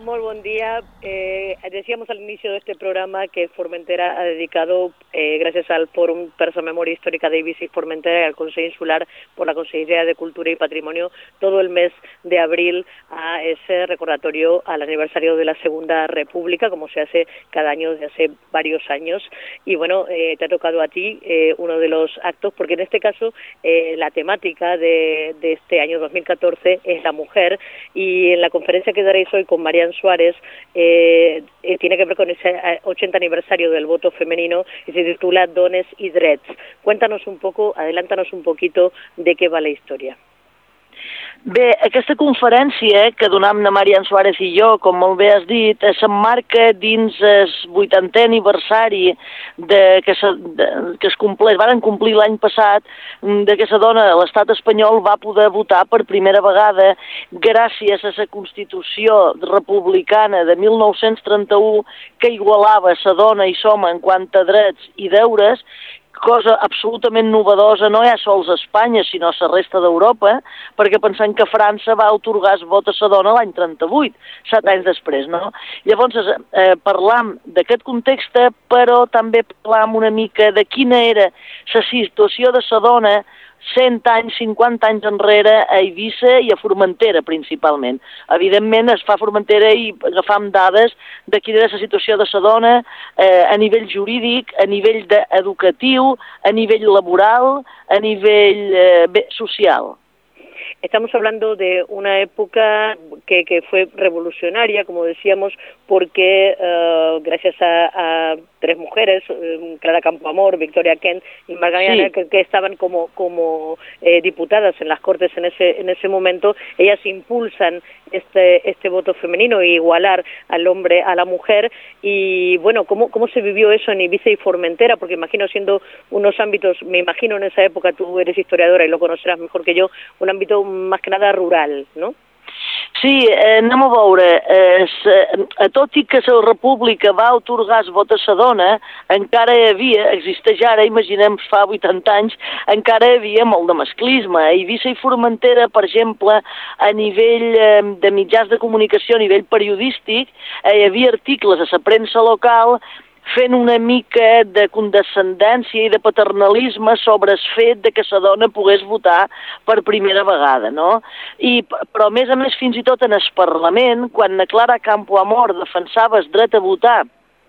Muy buen día. Decíamos al inicio de este programa que Formentera ha dedicado, gracias al Fórum Persa Memoria Histórica de Ibiza y Formentera y al Consejo Insular por la Consejería de Cultura y Patrimonio, todo el mes de abril a ese recordatorio al aniversario de la Segunda República, como se hace cada año desde hace varios años. Y bueno, te ha tocado a ti uno de los actos, porque en este caso la temática de este año 2014 es la mujer, y en la conferencia que daréis hoy con Marian Suárez tiene que ver con ese 80 aniversario del voto femenino y se titula Dones i Drets. Cuéntanos un poco, adelántanos un poquito de què va la història. Bé, aquesta conferència que donam na Marian Suárez i jo, com molt bé has dit, s'emmarca dins el 80è aniversari que es compleix, varen complir l'any passat, de que la dona de l'estat espanyol va poder votar per primera vegada gràcies a la Constitució republicana de 1931 que igualava la dona i l'home en quant a drets i deures, cosa absolutament novedosa, no ja sols a Espanya, sinó a la resta d'Europa, perquè pensem que França va atorgar el vot a la dona l'any 38, 7 anys després, no? Llavors, parlam d'aquest context, però també parlam una mica de quina era la situació de la dona 100 anys, 50 anys enrere a Eivissa i a Formentera, principalment. Evidentment, es fa a Formentera i agafam dades de quina era la situació de la dona a nivell jurídic, a nivell educatiu, a nivell laboral, a nivell social. Estamos hablando de una época que fue revolucionaria, como decíamos, porque gracias a tres mujeres, Clara Campoamor, Victoria Kent y Magdalena, sí, que estaban como diputadas en las Cortes en ese momento, ellas impulsan este voto femenino e igualar al hombre a la mujer. Y bueno, ¿cómo se vivió eso en Ibiza y Formentera? Porque imagino, siendo unos ámbitos, me imagino en esa época, tú eres historiadora y lo conocerás mejor que yo, un ámbito más que nada rural, ¿no? Sí, anem a veure, tot i que la República va atorgar el vot a la dona, encara hi havia, existeix ara, imaginem fa 80 anys, encara hi havia molt de masclisme. A Eivissa i Formentera, per exemple, a nivell de mitjans de comunicació, a nivell periodístic, hi havia articles a la premsa local fent una mica de condescendència i de paternalisme sobre el fet de que la dona pogués votar per primera vegada, no? Però, a més, fins i tot en el Parlament, quan na Clara Campoamor defensava el dret a votar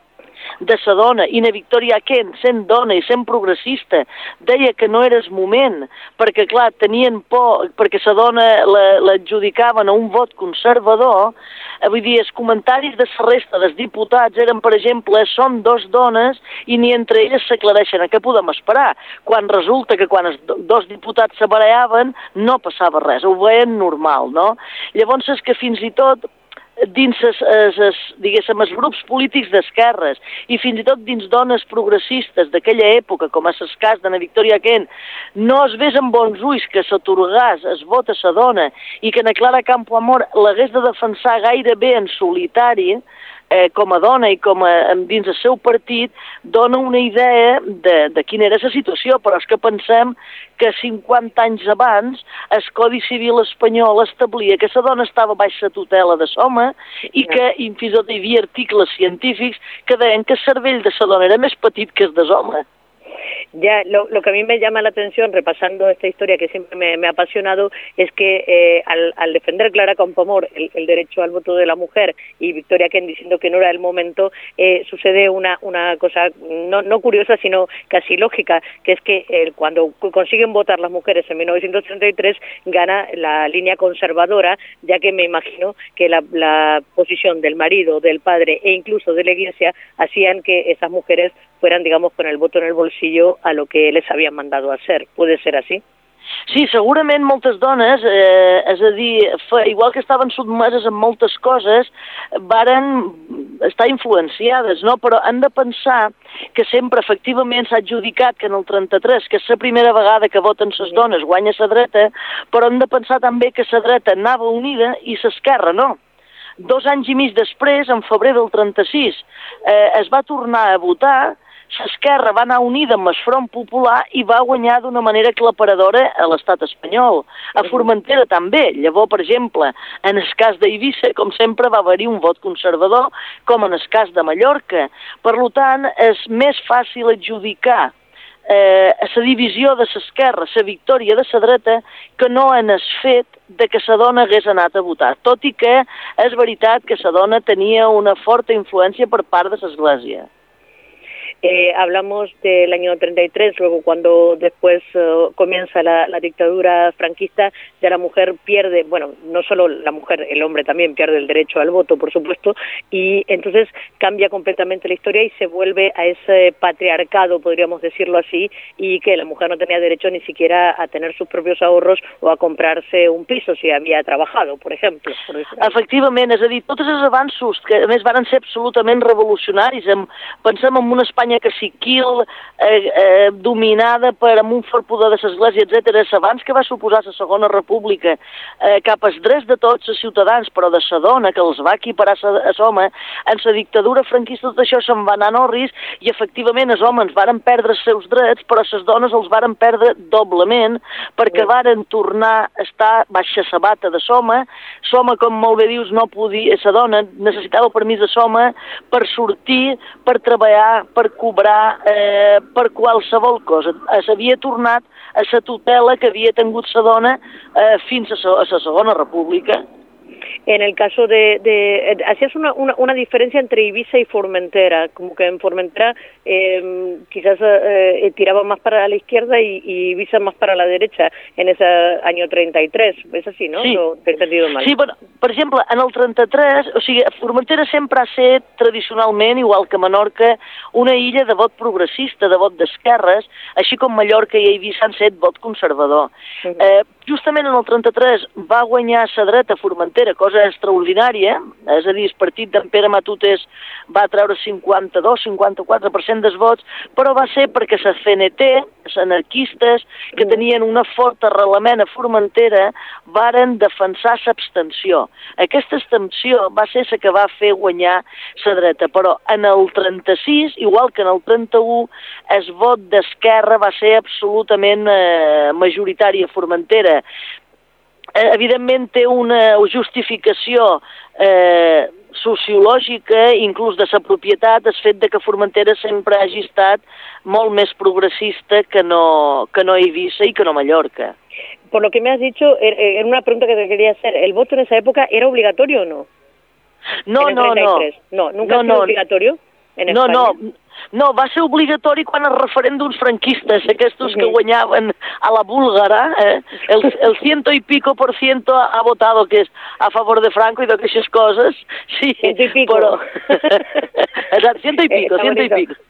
de la dona, i na Victoria Kent, sent dona i sent progressista, deia que no era el moment, perquè, clar, tenien por, perquè la dona l'adjudicaven a un vot conservador. Vull dir, els comentaris de la resta dels diputats eren, per exemple, són dos dones i ni entre elles s'aclareixen a què podem esperar, quan resulta que quan els dos diputats se barallaven no passava res, ho veien normal, no? Llavors és que fins i tot dins diguéssim, els grups polítics d'esquerres i fins i tot dins dones progressistes d'aquella època, com és el cas de na Victoria Kent, no es ves amb bons ulls que s'atorgàs el vot a la dona i que na Clara Campoamor l'hagués de defensar gairebé en solitari, com a dona i com dins el seu partit, dona una idea de quina era la situació, però és que pensem que 50 anys abans el Codi Civil espanyol establia que la dona estava baix la tutela de l'home i que fins i tot hi havia articles científics que deien que el cervell de la dona era més petit que el de l'home. Ya, lo que a mí me llama la atención, repasando esta historia que siempre me ha apasionado, es que al defender Clara Campoamor el derecho al voto de la mujer y Victoria Kent diciendo que no era el momento, sucede una cosa no curiosa, sino casi lógica, que es que cuando consiguen votar las mujeres en 1933 gana la línea conservadora, ya que me imagino que la posición del marido, del padre e incluso de la Iglesia hacían que esas mujeres fueran, digamos, con el voto en el bolsillo a lo que les habían mandado a hacer. ¿Puede ser así? Sí, segurament moltes dones, és a dir, igual que estaven sotmeses en moltes coses, varen estar influenciades, no? Però han de pensar que sempre, efectivament, s'ha adjudicat que en el 33, que és la primera vegada que voten les dones, guanya la dreta, però han de pensar també que la dreta anava unida i l'esquerra no. 2 anys i mig després, en febrer del 36, es va tornar a votar l'esquerra va anar unida amb el Front Popular i va guanyar d'una manera aclaparadora a l'estat espanyol. A Formentera també. Llavors, per exemple, en el cas d'Eivissa, com sempre, va haver-hi un vot conservador, com en el cas de Mallorca. Per tant, és més fàcil adjudicar a la divisió de l'esquerra, la victòria de la dreta, que no en el fet de que la dona hagués anat a votar, tot i que és veritat que la dona tenia una forta influència per part de l'Església. Hablamos del año 33, luego cuando después comienza la dictadura franquista, ya la mujer pierde, bueno, no solo la mujer, el hombre también pierde el derecho al voto, por supuesto, y entonces cambia completamente la historia y se vuelve a ese patriarcado, podríamos decirlo así, y que la mujer no tenía derecho ni siquiera a tener sus propios ahorros o a comprarse un piso si había trabajado, por ejemplo. Efectivament, és a dir, tots els avanços que a més van ser absolutament revolucionaris, pensem en una Espanya caciquil, dominada amb un fort poder de l'Església, etc. Abans que va suposar la Segona República, cap als drets de tots els ciutadans, però de la dona, que els va equiparar a l'home, en la dictadura franquista tot això se'n va anar a orris i efectivament els homes varen perdre els seus drets, però les dones els varen perdre doblement perquè varen tornar a estar baix la bata de l'home. L'home, com molt bé dius, no podia, la dona necessitava el permís de l'home per sortir, per treballar, per cobrar, per qualsevol cosa. S'havia tornat a la tutela que havia tingut la dona fins a la Segona República. En el caso hacías una diferencia entre Ibiza y Formentera, como que en Formentera quizás tiraba más para la izquierda y Ibiza más para la derecha en ese año 33, és així, no? Sí. O t'he entendido mal? Sí, bueno, per exemple, en el 33, o sigui, Formentera sempre ha estat tradicionalment, igual que Menorca, una illa de vot progressista, de vot d'esquerres, així com Mallorca i Eivissa han set vot conservador. Justament en el 33 va guanyar la dreta Formentera, cosa extraordinària, és a dir, el partit d'en Pere Matutes va treure 52-54% dels vots, però va ser perquè la CNT, els anarquistes, que tenien una forta arrelament a Formentera, varen defensar l'abstenció. Aquesta abstenció va ser la que va fer guanyar la dreta, però en el 36, igual que en el 31, el vot d'esquerra va ser absolutament majoritari a Formentera. Evidentment té una justificació sociològica, inclús de la propietat, el fet de que Formentera sempre hagi estat molt més progressista que no Eivissa y que no Mallorca. Por lo que me has dicho, era una pregunta que te quería hacer. ¿El voto en esa época era obligatorio o no? No. No, nunca ha sido obligatorio en España. No, va ser obligatori quan els referèndums franquistes, aquests que guanyaven a la búlgara, el 100 y pico por ciento ha votado que es a favor de Franco y d'aquestes coses. Sí, 100 y pico. Però... Exacto, 100 y pico, 100 y pico.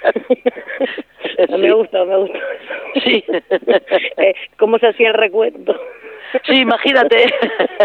Sí. Me gusta. Sí. ¿Cómo se hacía el recuento? Sí, imagínate.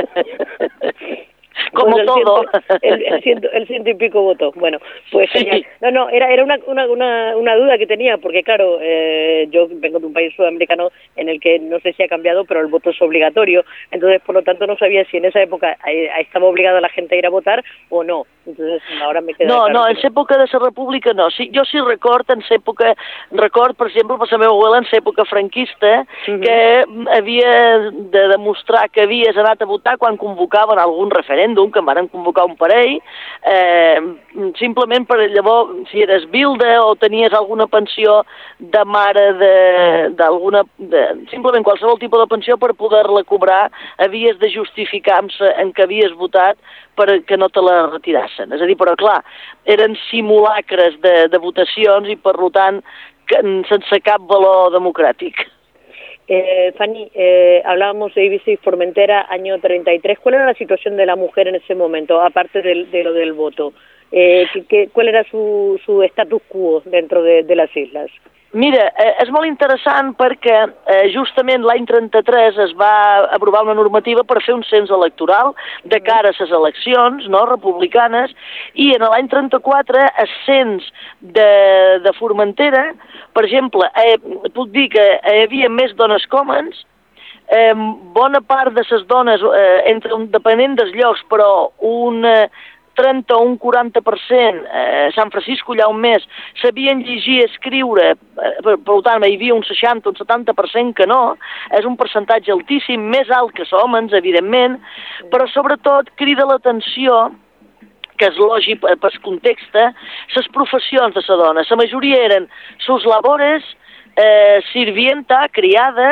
Como pues todo. El ciento y pico votó. Bueno, pues sí. Genial. No, era una duda que tenía, porque claro, yo vengo de un país sudamericano en el que no sé si ha cambiado, pero el voto es obligatorio. Entonces, por lo tanto, no sabía si en esa época estaba obligada la gente a ir a votar o no. Entonces, ahora me queda claro. No, en l'època de la República no. Sí, jo sí record, per exemple, per la meva abuela, en l'època franquista, que havia de demostrar que havies anat a votar quan convocaven algun referèndum, que en van convocar un parell, simplement per llavors, si eres viuda o tenies alguna pensió de mare simplement qualsevol tipus de pensió, per poder-la cobrar havies de justificar en què havies votat perquè no te la retirassen. És a dir, però clar, eren simulacres de votacions i per tant sense cap valor democràtic. Fanny, hablábamos de Eivissa y Formentera, año 33. ¿Cuál era la situación de la mujer en ese momento, aparte de lo del voto? ¿Cuál era su status quo dentro de las islas? Mira, és molt interessant perquè justament l'any 33 es va aprovar una normativa per fer un cens electoral de cara a les eleccions republicanes, i en l'any 34 el cens de Formentera, per exemple, puc dir que hi havia més dones que homes, bona part de les dones, depenent dels llocs, però 30 o un 40%, a Sant Francisco allà un mes, sabien llegir i escriure, per tant hi havia un 60 o un 70% que no, és un percentatge altíssim, més alt que els homes, evidentment, però sobretot crida l'atenció, que és lògic pel context, les professions de la dona. La majoria eren sus labores, sirvienta, criada,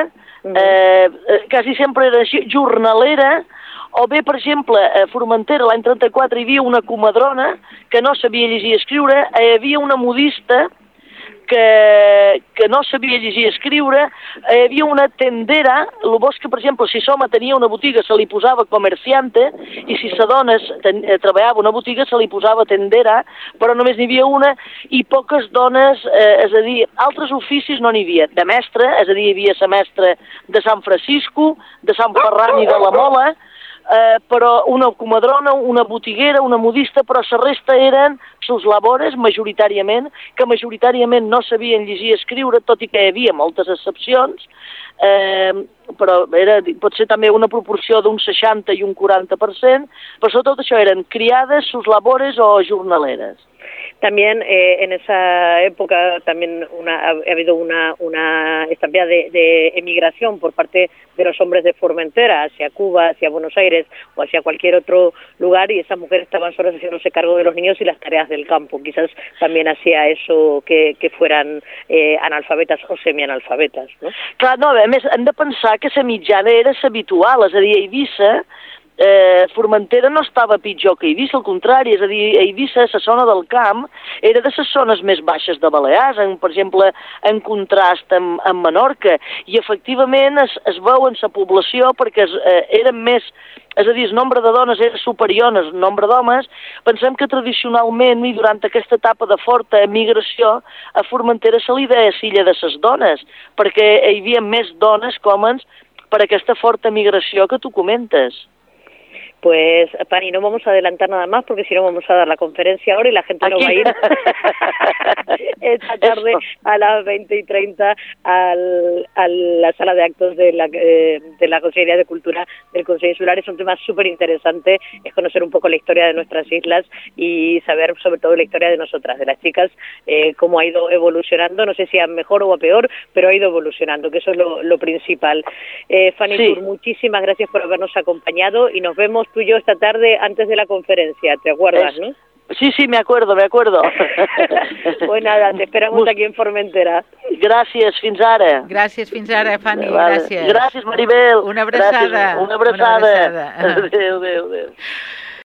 quasi sempre era jornalera, o bé, per exemple, a Formentera l'any 34 hi havia una comadrona que no sabia llegir i escriure, hi havia una modista que no sabia llegir i escriure, hi havia una tendera, el bo és que, per exemple, si l'home tenia una botiga se li posava comerciante, i si la dona treballava una botiga se li posava tendera, però només n'hi havia una, i poques dones, és a dir, altres oficis no n'hi havia. De mestre, és a dir, hi havia la mestra de Sant Francisco, de Sant Ferran i de la Mola, però una comadrona, una botiguera, una modista, però la resta eren sus labores, majoritàriament, que majoritàriament no sabien llegir i escriure, tot i que hi havia moltes excepcions, però pot ser també una proporció d'un 60 i un 40%, però sobretot això eren criades, sus labores o jornaleres. También en esa época también ha habido una estampida de emigración por parte de los hombres de Formentera hacia Cuba, hacia Buenos Aires o hacia cualquier otro lugar, y esas mujeres estaban solas haciéndose cargo de los niños y las tareas del campo. Quizás también hacía eso que fueran analfabetas o semianalfabetas, no? Clar, no, a més, hem de pensar que la mitjana era l'habitual, és a dir, a Eivissa, Formentera no estava pitjor que Eivissa, al contrari, és a dir, Eivissa, la zona del camp, era de les zones més baixes de Balears, per exemple, en contrast amb Menorca, i efectivament es veu en la població perquè eren més, és a dir, el nombre de dones era superior al nombre d'homes. Pensem que tradicionalment i durant aquesta etapa de forta emigració a Formentera se li deia l'illa de les dones, perquè hi havia més dones que homes per aquesta forta migració que tu comentes. Pues, Pani, no vamos a adelantar nada más porque si no vamos a dar la conferencia ahora y la gente no va a ir esta tarde a las 20:30 a la sala de actos de la Consejería de Cultura del Consejo Insular. Es un tema súper interesante, es conocer un poco la historia de nuestras islas y saber sobre todo la historia de nosotras, de las chicas, cómo ha ido evolucionando, no sé si a mejor o a peor, pero ha ido evolucionando, que eso es lo principal. Fanny Sí. Tur, muchísimas gracias por habernos acompañado y nos vemos tú y yo esta tarde antes de la conferencia, ¿te acuerdas, no? Sí, me acuerdo. Pues nada, te esperamos aquí en Formentera. Gràcies, fins ara. Gràcies, fins ara, Fanny, Vale. gràcies. Gràcies, Maribel. Una abraçada. Gràcies. Una abraçada. Una abraçada. Adéu.